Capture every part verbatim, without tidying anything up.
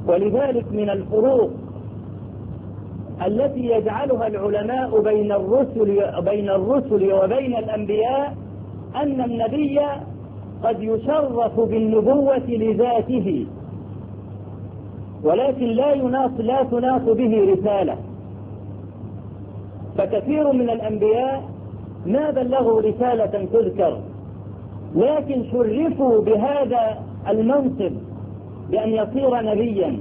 ولذلك من الفروق التي يجعلها العلماء بين الرسل بين الرسل وبين الأنبياء أن النبي قد يشرف بالنبوة لذاته، ولكن لا يناط لا تناط به رسالة. فكثير من الأنبياء ما بلغوا رسالة تذكر، لكن شرفوا بهذا المنصب بأن يصير نبيا،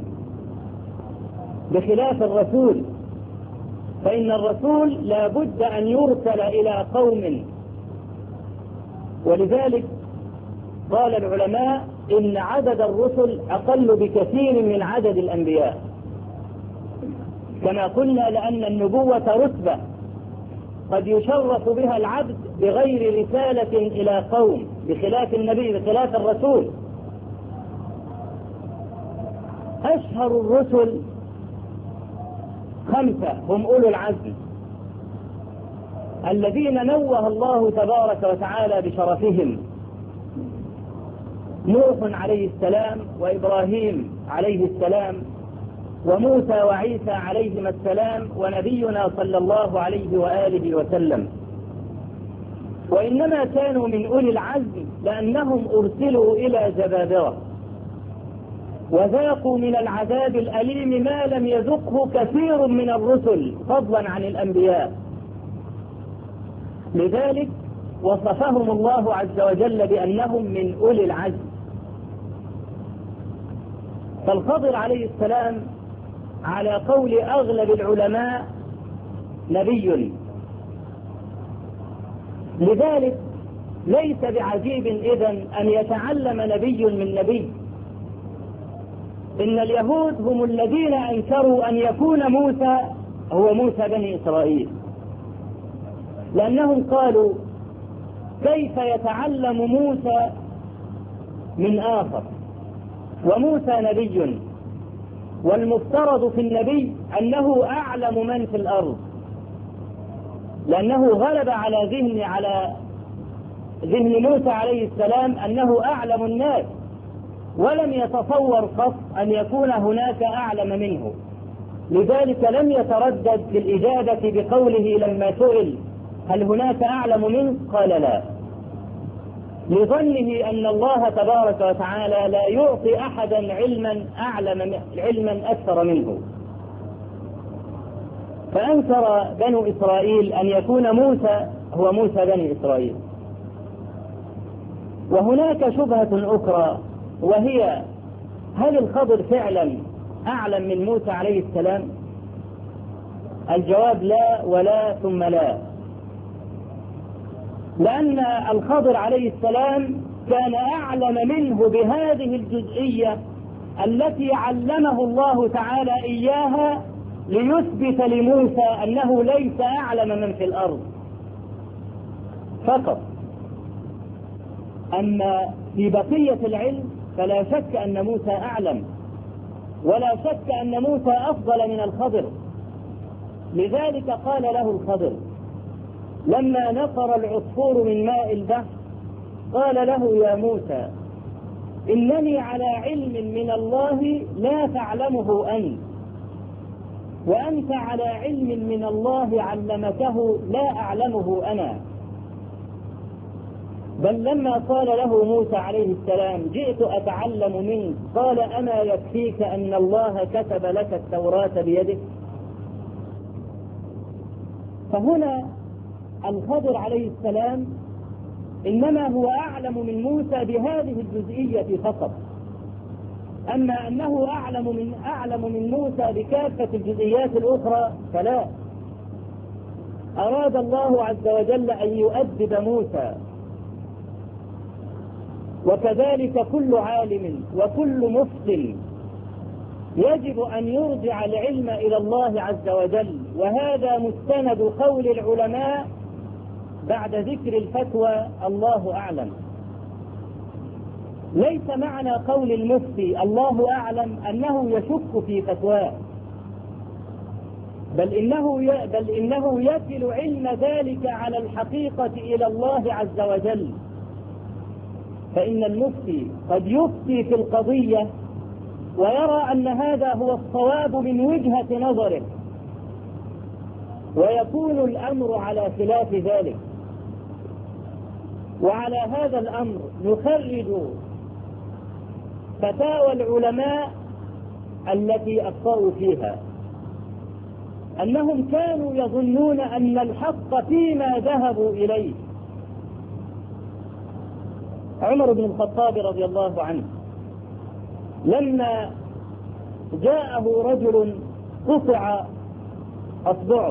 بخلاف الرسول، فإن الرسول لا بد أن يرسل إلى قوم. ولذلك قال العلماء إن عدد الرسل أقل بكثير من عدد الأنبياء، كما قلنا لأن النبوة رتبة قد يشرف بها العبد بغير رسالة إلى قوم، بخلاف النبي بخلاف الرسول. أشهر الرسل خمسة هم أولو العزم الذين نوه الله تبارك وتعالى بشرفهم: نوح عليه السلام، وإبراهيم عليه السلام، وموسى وعيسى عليهما السلام، ونبينا صلى الله عليه وآله وسلم. وإنما كانوا من أولي العزم لأنهم أرسلوا إلى جبابرة وذاقوا من العذاب الأليم ما لم يذقه كثير من الرسل فضلا عن الأنبياء. لذلك وصفهم الله عز وجل بأنهم من أولي العزم. فالخضر عليه السلام على قول أغلب العلماء نبي، لذلك ليس بعجيب إذن أن يتعلم نبي من نبي. إن اليهود هم الذين أنكروا أن يكون موسى هو موسى بني إسرائيل، لأنهم قالوا: كيف يتعلم موسى من آخر؟ وموسى نبي، والمفترض في النبي أنه أعلم من في الأرض، لأنه غلب على ذهن على ذهن موسى عليه السلام أنه أعلم الناس، ولم يتصور قط أن يكون هناك أعلم منه. لذلك لم يتردد في الإجابة بقوله لما سئل: هل هناك أعلم منه؟ قال: لا، لظنه أن الله تبارك وتعالى لا يعطي أحدا علما أعلم علما أكثر منه. فأنكر بنو إسرائيل أن يكون موسى هو موسى بني إسرائيل. وهناك شبهة أخرى، وهي: هل الخضر فعلا أعلم من موسى عليه السلام؟ الجواب لا ولا ثم لا، لأن الخضر عليه السلام كان أعلم منه بهذه الجزئية التي علمه الله تعالى إياها ليثبت لموسى أنه ليس أعلم من في الأرض فقط. أما في بقية العلم فلا شك أن موسى أعلم، ولا شك أن موسى أفضل من الخضر. لذلك قال له الخضر لما نقر العصفور من ماء البحر، قال له: يا موسى، إنني على علم من الله لا تعلمه أنت، وأنت على علم من الله علمته لا أعلمه أنا. بل لما قال له موسى عليه السلام: جئت أتعلم منك، قال: أما يكفيك أن الله كتب لك التوراة بيدك؟ فهنا الخضر عليه السلام إنما هو أعلم من موسى بهذه الجزئية فقط، أما أنه أعلم من أعلم من موسى بكافة الجزئيات الأخرى فلا. أراد الله عز وجل أن يؤدب موسى، وكذلك كل عالم وكل مفصل يجب أن يرجع العلم إلى الله عز وجل، وهذا مستند قول العلماء بعد ذكر الفتوى الله أعلم. ليس معنى قول المفتي الله أعلم أنه يشك في فتواه، بل إنه بل إنه يكل علم ذلك على الحقيقة إلى الله عز وجل. فإن المفتي قد يفتي في القضية ويرى أن هذا هو الصواب من وجهة نظره، ويكون الأمر على خلاف ذلك. وعلى هذا الأمر نخرج فتاوى العلماء التي أخطأوا فيها، أنهم كانوا يظنون أن الحق فيما ذهبوا إليه. عمر بن الخطاب رضي الله عنه لما جاءه رجل قطع أصبعه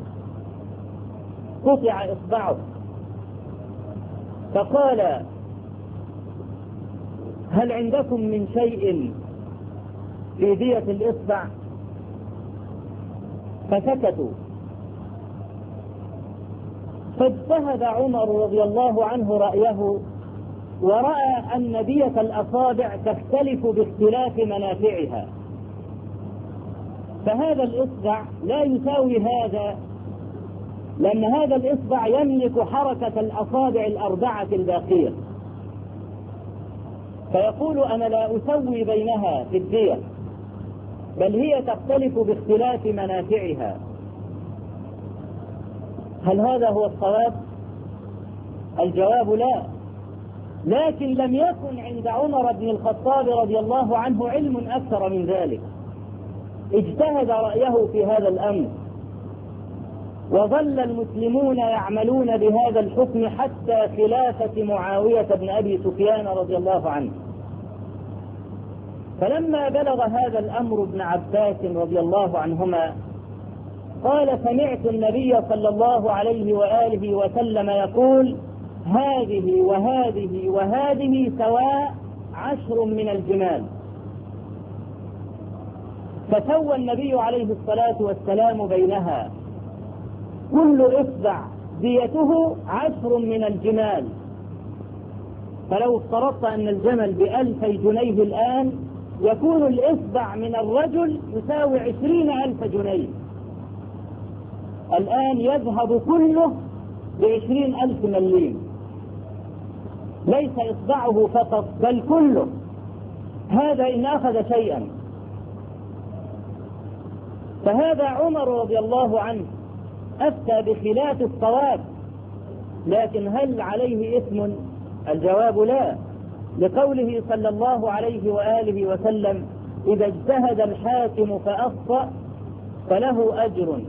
قطع إصبعه فقال: هل عندكم من شيء في دية الإصبع؟ فسكتوا. فاجتهد عمر رضي الله عنه رأيه، ورأى أن دية الأصابع تختلف باختلاف منافعها، فهذا الإصبع لا يساوي هذا، لأن هذا الإصبع يملك حركة الأصابع الأربعة الباقية، فيقول: أنا لا أسوي بينها في الدية، بل هي تختلف باختلاف منافعها. هل هذا هو الصواب؟ الجواب لا، لكن لم يكن عند عمر بن الخطاب رضي الله عنه علم أكثر من ذلك، اجتهد رأيه في هذا الأمر، وظل المسلمون يعملون بهذا الحكم حتى خلافة معاوية بن أبي سفيان رضي الله عنه. فلما بلغ هذا الأمر ابن عباس رضي الله عنهما قال: سمعت النبي صلى الله عليه وآله وسلم يقول: هذه وهذه وهذه سواء عشر من الجمال. فسوى النبي عليه الصلاة والسلام بينها، كل إصبع ديته عشر من الجمال. فلو افترضت أن الجمل بألفي جنيه الآن، يكون الإصبع من الرجل يساوي عشرين ألف جنيه. الآن يذهب كله بعشرين ألف مليم، ليس إصبعه فقط بل كله. هذا إن أخذ شيئا. فهذا عمر رضي الله عنه أفتى بخلاف الصواب، لكن هل عليه إثم؟ الجواب لا، لقوله صلى الله عليه وآله وسلم: إذا اجتهد الحاكم فأخطأ فله أجر،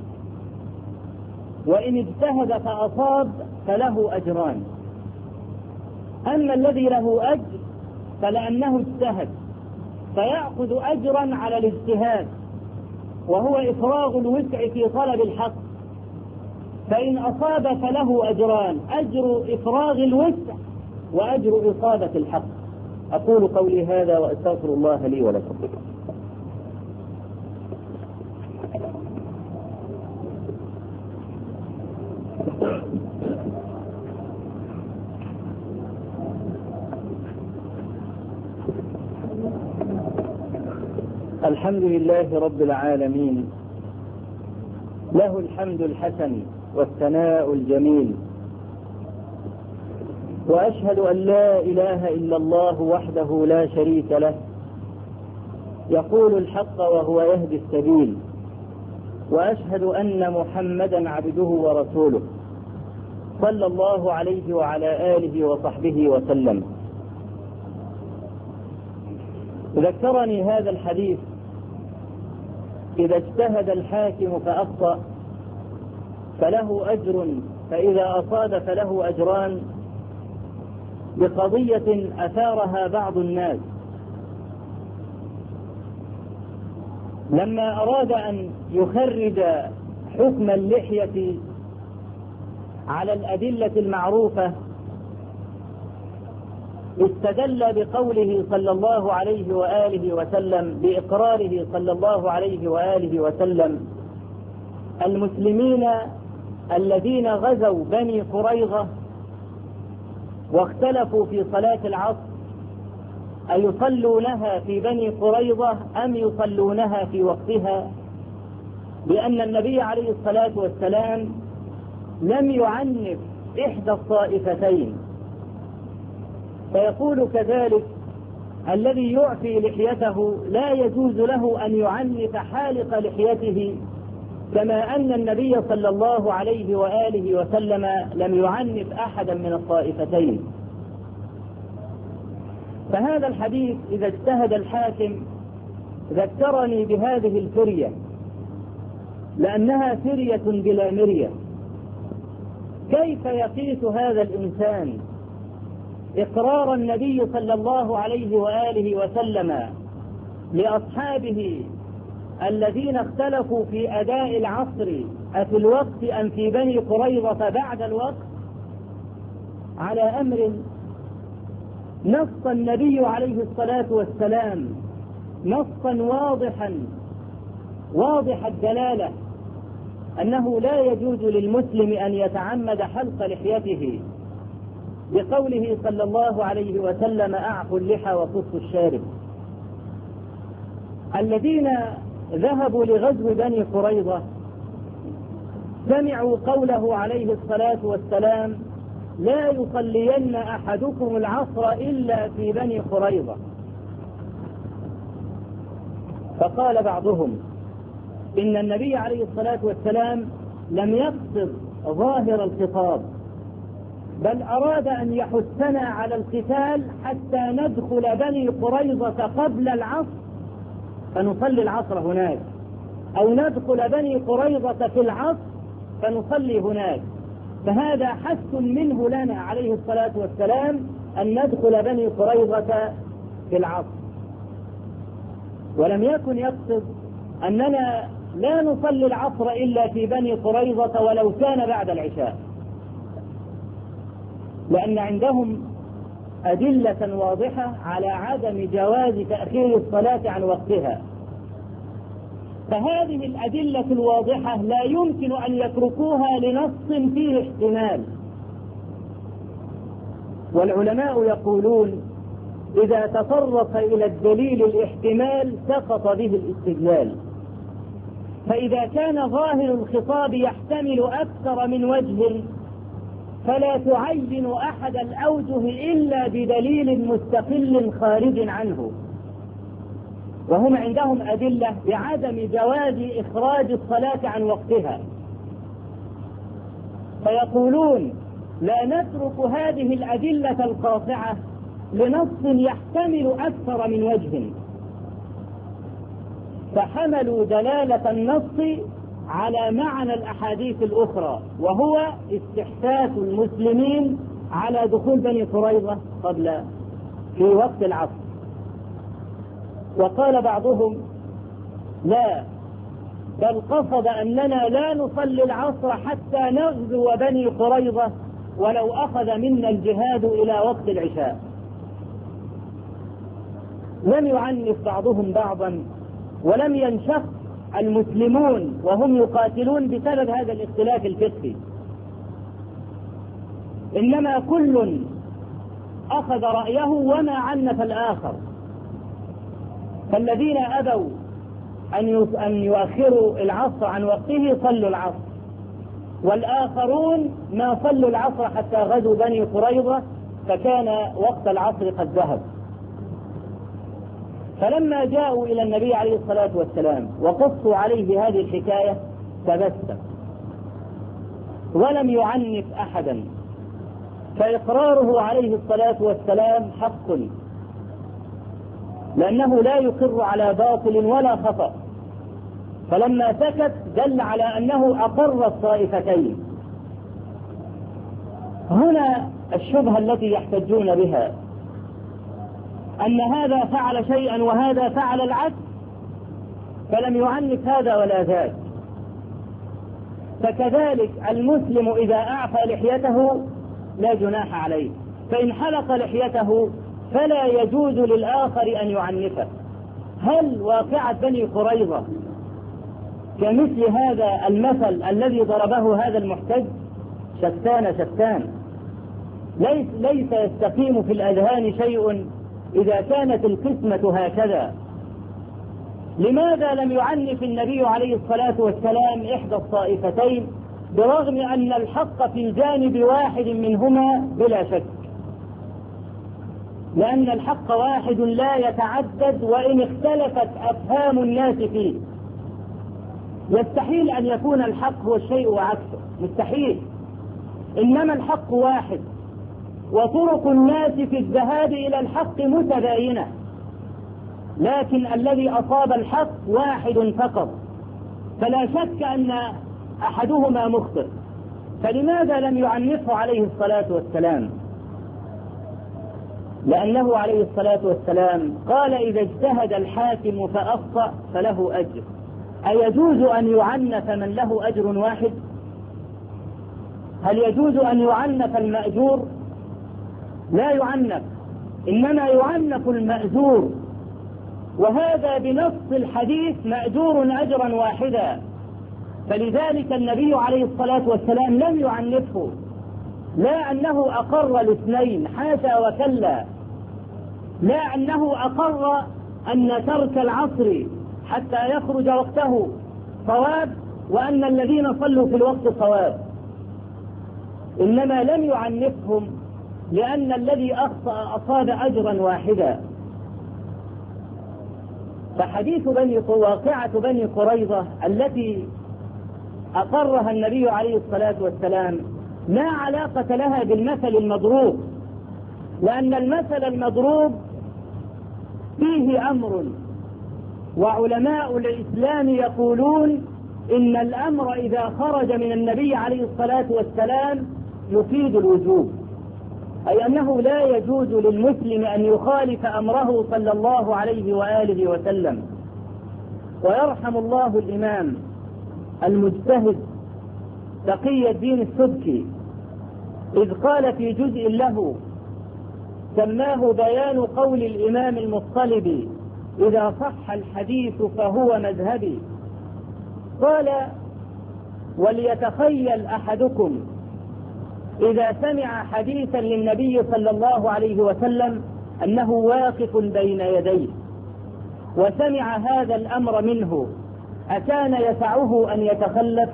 وإن اجتهد فأصاب فله أجران. أما الذي له أجر فلأنه اجتهد فيأخذ أجرا على الاجتهاد، وهو إفراغ الوسع في طلب الحق، فإن أصاب فله أجران: أجر إفراغ الوسع وأجر إصابة الحق. أقول قولي هذا وأستغفر الله لي ولكم. الحمد لله رب العالمين، له الحمد الحسن والثناء الجميل، وأشهد أن لا إله إلا الله وحده لا شريك له، يقول الحق وهو يهدي السبيل، وأشهد أن محمدا عبده ورسوله صلى الله عليه وعلى آله وصحبه وسلم. ذكرني هذا الحديث: إذا اجتهد الحاكم فأخطأ فله أجر، فإذا أصاب فله أجران، بقضية أثارها بعض الناس لما أراد أن يخرج حكم اللحية على الأدلة المعروفة. استدل بقوله صلى الله عليه وآله وسلم، بإقراره صلى الله عليه وآله وسلم المسلمين الذين غزوا بني قريظة واختلفوا في صلاة العصر أيصلونها في بني قريظة أم يصلونها في وقتها، بأن النبي عليه الصلاة والسلام لم يعنف إحدى الطائفتين. فيقول كذلك الذي يعفي لحيته لا يجوز له أن يعنف حالق لحيته، كما أن النبي صلى الله عليه وآله وسلم لم يعنف أحدا من الطائفتين. فهذا الحديث إذا اجتهد الحاكم ذكرني بهذه الفرية، لأنها فرية بلا مرية. كيف يقيس هذا الإنسان إقرار النبي صلى الله عليه وآله وسلم لأصحابه الذين اختلفوا في أداء العصر أفي الوقت أم في بني قريظة بعد الوقت، على أمر نص النبي عليه الصلاة والسلام نصا واضحا واضح الدلالة أنه لا يجوز للمسلم أن يتعمد حلق لحيته، بقوله صلى الله عليه وسلم: أعفوا اللحى وقصوا الشارب. الذين ذهبوا لغزو بني قريظة سمعوا قوله عليه الصلاة والسلام: لا يصلين أحدكم العصر إلا في بني قريظة. فقال بعضهم إن النبي عليه الصلاة والسلام لم يقصد ظاهر الخطاب، بل أراد أن يحثنا على القتال حتى ندخل بني قريظة قبل العصر فنصلي العصر هناك، أو ندخل بني قريظة في العصر فنصلي هناك. فهذا حث منه لنا عليه الصلاة والسلام أن ندخل بني قريظة في العصر، ولم يكن يقصد أننا لا نصلي العصر إلا في بني قريظة ولو كان بعد العشاء، لأن عندهم أدلة واضحة على عدم جواز تأخير الصلاة عن وقتها. فهذه الأدلة الواضحة لا يمكن أن يتركوها لنص فيه احتمال. والعلماء يقولون: إذا تطرق إلى الدليل الاحتمال سقط به الاستدلال. فإذا كان ظاهر الخطاب يحتمل أكثر من وجه فلا تعين أحد الأوجه إلا بدليل مستقل خارج عنه. وهم عندهم أدلة بعدم جواز إخراج الصلاة عن وقتها، فيقولون: لا نترك هذه الأدلة القاطعة لنص يحتمل أكثر من وجه. فحملوا دلالة النص على معنى الأحاديث الأخرى، وهو استحثاث المسلمين على دخول بني قريظة قبل في وقت العصر. وقال بعضهم: لا، بل قصد أننا لا نصلي العصر حتى نغزو بني قريظة ولو أخذ منا الجهاد إلى وقت العشاء. لم يعنف بعضهم بعضا، ولم ينشق المسلمون وهم يقاتلون بسبب هذا الاختلاف الفقهي، إنما كل أخذ رأيه وما عنف الآخر. فالذين أبوا أن يؤخروا العصر عن وقته صلوا العصر، والآخرون ما صلوا العصر حتى غزوا بني قريظة، فكان وقت العصر قد ذهب. فلما جاءوا إلى النبي عليه الصلاة والسلام وقصوا عليه هذه الحكاية تبسم ولم يعنف أحدا، فإقراره عليه الصلاة والسلام حق، لأنه لا يقر على باطل ولا خطأ. فلما سكت دل على أنه أقر الطائفتين. هنا الشبهة التي يحتجون بها أن هذا فعل شيئا وهذا فعل العكس، فلم يعنف هذا ولا ذاك. فكذلك المسلم إذا أعفى لحيته لا جناح عليه، فإن حلق لحيته فلا يجوز للآخر أن يعنفه. هل واقعة بني قريظة كمثل هذا المثل الذي ضربه هذا المحتج؟ شتان شتان، ليس, ليس يستقيم في الأذهان شيء إذا كانت القسمة هكذا. لماذا لم يعنف النبي عليه الصلاة والسلام إحدى الطائفتين برغم أن الحق في الجانب واحد منهما بلا شك؟ لأن الحق واحد لا يتعدد وإن اختلفت أفهام الناس فيه. يستحيل أن يكون الحق هو الشيء وعكسه، مستحيل. إنما الحق واحد، وطرق الناس في الذهاب إلى الحق متباينة، لكن الذي أصاب الحق واحد فقط، فلا شك أن أحدهما مخطئ. فلماذا لم يعنفه عليه الصلاة والسلام؟ لأنه عليه الصلاة والسلام قال: إذا اجتهد الحاكم فأخطأ فله أجر. أيجوز أن يعنف من له أجر واحد؟ هل يجوز أن يعنف المأجور؟ لا يعنف، إنما يعنف المأجور، وهذا بنص الحديث مأجور أجرا واحدا. فلذلك النبي عليه الصلاة والسلام لم يعنفه، لا أنه أقر الاثنين، حاشا وكلا، لا أنه أقر أن ترك العصر حتى يخرج وقته صواب وأن الذين صلوا في الوقت صواب، إنما لم يعنفهم لأن الذي أخطأ أصاب أجرا واحدا. فحديث بني واقعة بني قريظة التي أقرها النبي عليه الصلاة والسلام لا علاقة لها بالمثل المضروب، لأن المثل المضروب فيه أمر، وعلماء الإسلام يقولون إن الأمر إذا خرج من النبي عليه الصلاة والسلام يفيد الوجوب، أي أنه لا يجوز للمسلم أن يخالف أمره صلى الله عليه وآله وسلم. ويرحم الله الإمام المجتهد تقي الدين السبكي إذ قال في جزء له سماه بيان قول الإمام المطلبي: إذا صح الحديث فهو مذهبي. قال: وليتخيل أحدكم إذا سمع حديثا للنبي صلى الله عليه وسلم أنه واقف بين يديه وسمع هذا الأمر منه، أكان يسعه أن يتخلف؟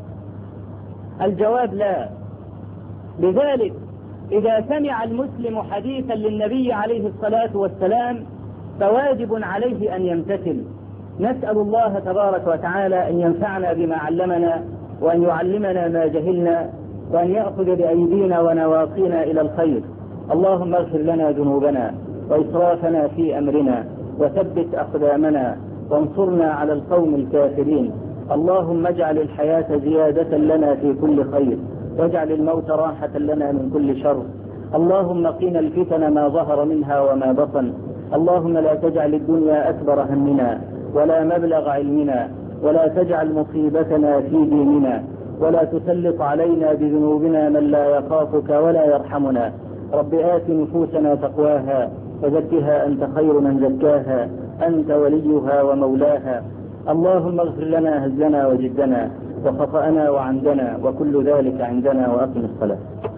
الجواب لا. لذلك إذا سمع المسلم حديثا للنبي عليه الصلاة والسلام فواجب عليه أن يمتثل. نسأل الله تبارك وتعالى أن ينفعنا بما علمنا، وأن يعلمنا ما جهلنا، وأن يأخذ بأيدينا ونواصينا إلى الخير. اللهم اغفر لنا ذنوبنا وإسرافنا في أمرنا، وثبت أقدامنا، وانصرنا على القوم الكافرين. اللهم اجعل الحياة زيادة لنا في كل خير، واجعل الموت راحة لنا من كل شر. اللهم قنا الفتن ما ظهر منها وما بطن. اللهم لا تجعل الدنيا أكبر همنا ولا مبلغ علمنا، ولا تجعل مصيبتنا في ديننا، ولا تسلط علينا بذنوبنا من لا يخافك ولا يرحمنا. رب آت نفوسنا تقواها وزكها أنت خير من زكاها، أنت وليها ومولاها. اللهم اغفر لنا هزنا وجدنا وخطأنا وعمدنا وكل ذلك عندنا، وأقم الصلاة.